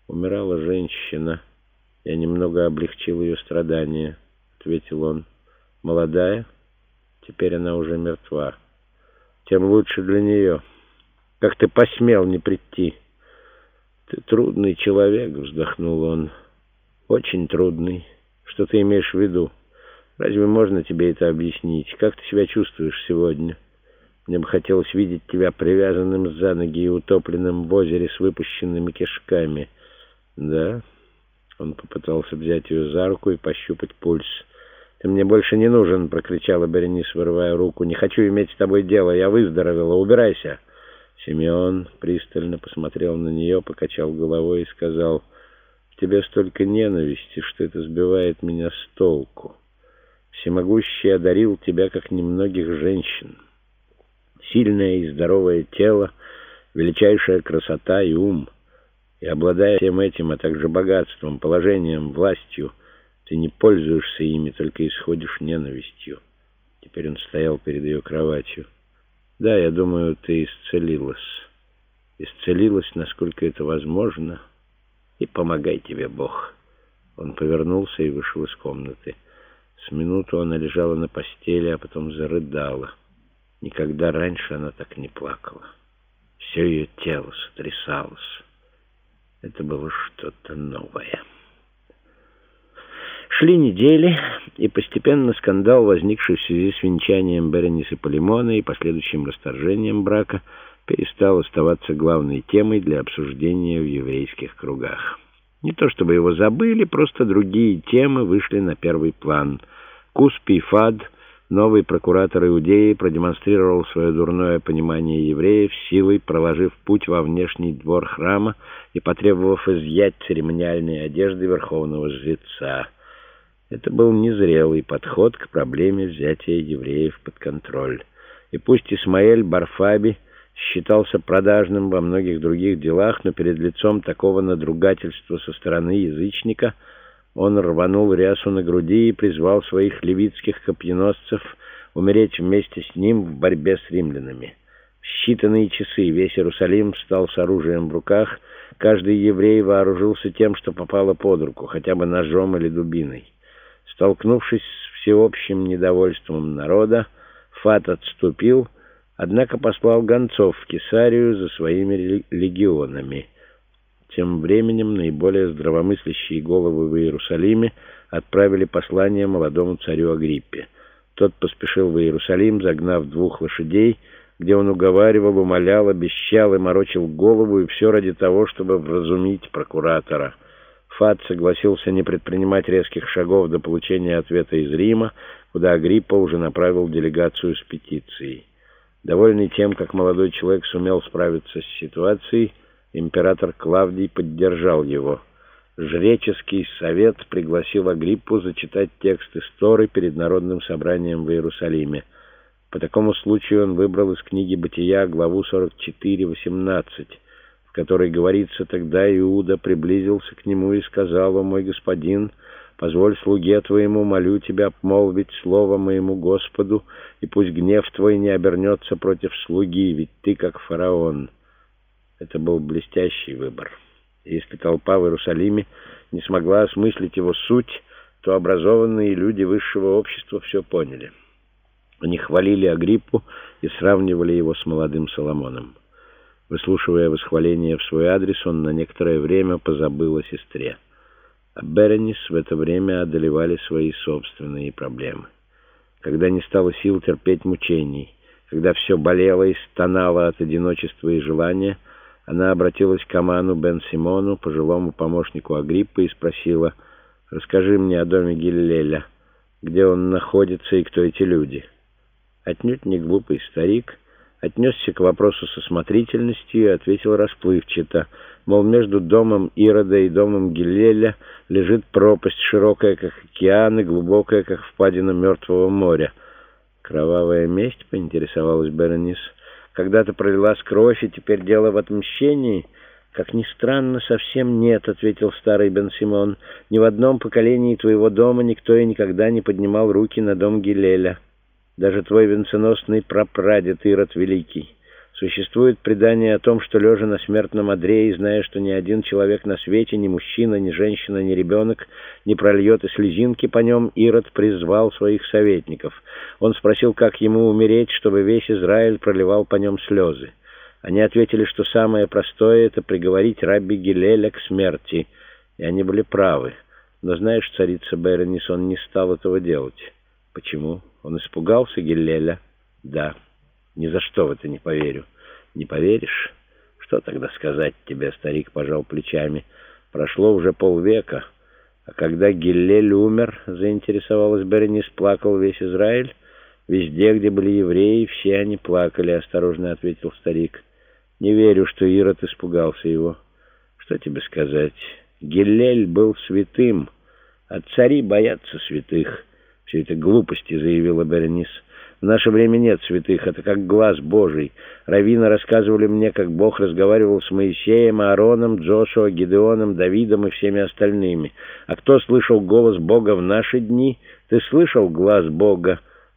Умирала женщина. Я немного облегчил ее страдания, — ответил он. Молодая? Теперь она уже мертва. Тем лучше для нее. Как ты посмел не прийти? Ты трудный человек, — вздохнул он. Очень трудный. Что ты имеешь в виду? Разве можно тебе это объяснить? Как ты себя чувствуешь сегодня? Мне бы хотелось видеть тебя привязанным за ноги и утопленным в озере с выпущенными кишками. Да? Он попытался взять ее за руку и пощупать пульс. «Ты мне больше не нужен!» — прокричала Беренис, вырывая руку. «Не хочу иметь с тобой дело. Я выздоровела. Убирайся!» Симеон пристально посмотрел на нее, покачал головой и сказал: «В тебе столько ненависти, что это сбивает меня с толку. Всемогущий одарил тебя, как немногих женщин. Сильное и здоровое тело, величайшая красота и ум. И обладая всем этим, а также богатством, положением, властью, ты не пользуешься ими, только исходишь ненавистью». Теперь он стоял перед ее кроватью. «Да, я думаю, ты исцелилась. Исцелилась, насколько это возможно, и помогай тебе Бог». Он повернулся и вышел из комнаты. С минуту она лежала на постели, а потом зарыдала. Никогда раньше она так не плакала. Все ее тело сотрясалось. Это было что-то новое. Шли недели, и постепенно скандал, возникший в связи с венчанием Беренис и Полимона и последующим расторжением брака, перестал оставаться главной темой для обсуждения в еврейских кругах. Не то чтобы его забыли, просто другие темы вышли на первый план. Куспий Фад, новый прокуратор Иудеи, продемонстрировал свое дурное понимание евреев, силой проложив путь во внешний двор храма и потребовав изъять церемониальные одежды верховного жреца. Это был незрелый подход к проблеме взятия евреев под контроль. И пусть Исмаэль Бар-Фаби считался продажным во многих других делах, но перед лицом такого надругательства со стороны язычника он рванул рясу на груди и призвал своих левитских копьеносцев умереть вместе с ним в борьбе с римлянами. В считанные часы весь Иерусалим встал с оружием в руках, каждый еврей вооружился тем, что попало под руку, хотя бы ножом или дубиной. Столкнувшись с всеобщим недовольством народа, Фат отступил, однако послал гонцов в Кесарию за своими легионами. Тем временем наиболее здравомыслящие головы в Иерусалиме отправили послание молодому царю Агриппе. Тот поспешил в Иерусалим, загнав 2 лошадей, где он уговаривал, умолял, обещал и морочил голову, и все ради того, чтобы вразумить прокуратора. Фат согласился не предпринимать резких шагов до получения ответа из Рима, куда Агриппа уже направил делегацию с петицией. Довольный тем, как молодой человек сумел справиться с ситуацией, император Клавдий поддержал его. Жреческий совет пригласил Агриппу зачитать текст истории перед народным собранием в Иерусалиме. По такому случаю он выбрал из книги «Бытия» главу 44:18, в которой говорится: «Тогда Иуда приблизился к нему и сказал: О мой господин, позволь слуге твоему, молю тебя, обмолвить слово моему Господу, и пусть гнев твой не обернется против слуги, ведь ты как фараон». Это был блестящий выбор. Если толпа в Иерусалиме не смогла осмыслить его суть, то образованные люди высшего общества все поняли. Они хвалили Агриппу и сравнивали его с молодым Соломоном. Выслушивая восхваление в свой адрес, он на некоторое время позабыл о сестре. А Беренис в это время одолевали свои собственные проблемы. Когда не стало сил терпеть мучений, когда все болело и стонало от одиночества и желания, она обратилась к Аману бен-Симону, пожилому помощнику Агриппы, и спросила: «Расскажи мне о доме Гиллеля, где он находится и кто эти люди». Отнюдь не глупый старик отнесся к вопросу со осмотрительностью и ответил расплывчато, мол, между домом Ирода и домом Гиллеля лежит пропасть, широкая, как океан, и глубокая, как впадина Мертвого моря. «Кровавая месть?» — поинтересовалась Беренис. «Когда-то пролилась кровь, и теперь дело в отмщении?» «Как ни странно, совсем нет», — ответил старый Бен-Симон. «Ни в одном поколении твоего дома никто и никогда не поднимал руки на дом Гиллеля. Даже твой венценосный прапрадед Ирод Великий. Существует предание о том, что, лежа на смертном одре и зная, что ни один человек на свете, ни мужчина, ни женщина, ни ребенок, не прольет и слезинки по нем, Ирод призвал своих советников. Он спросил, как ему умереть, чтобы весь Израиль проливал по нем слезы. Они ответили, что самое простое — это приговорить рабби Гилеля к смерти. И они были правы. Но знаешь, царица Беренис, он не стал этого делать. Почему? Он испугался Гилеля? Да. Ни за что в это не поверю. Не поверишь? Что тогда сказать тебе? Старик пожал плечами. Прошло уже полвека. А когда Гиллель умер, заинтересовалась Беренис, плакал весь Израиль? Везде, где были евреи, все они плакали, осторожно ответил старик. Не верю, что Ирод испугался его. Что тебе сказать? Гиллель был святым, а цари боятся святых. Все это глупости, заявила Беренис. В наше время нет святых, это как глаз Божий. Раввины рассказывали мне, как Бог разговаривал с Моисеем, Аароном, Джошуа, Гидеоном, Давидом и всеми остальными. А кто слышал голос Бога в наши дни? Ты слышал глаз Бога?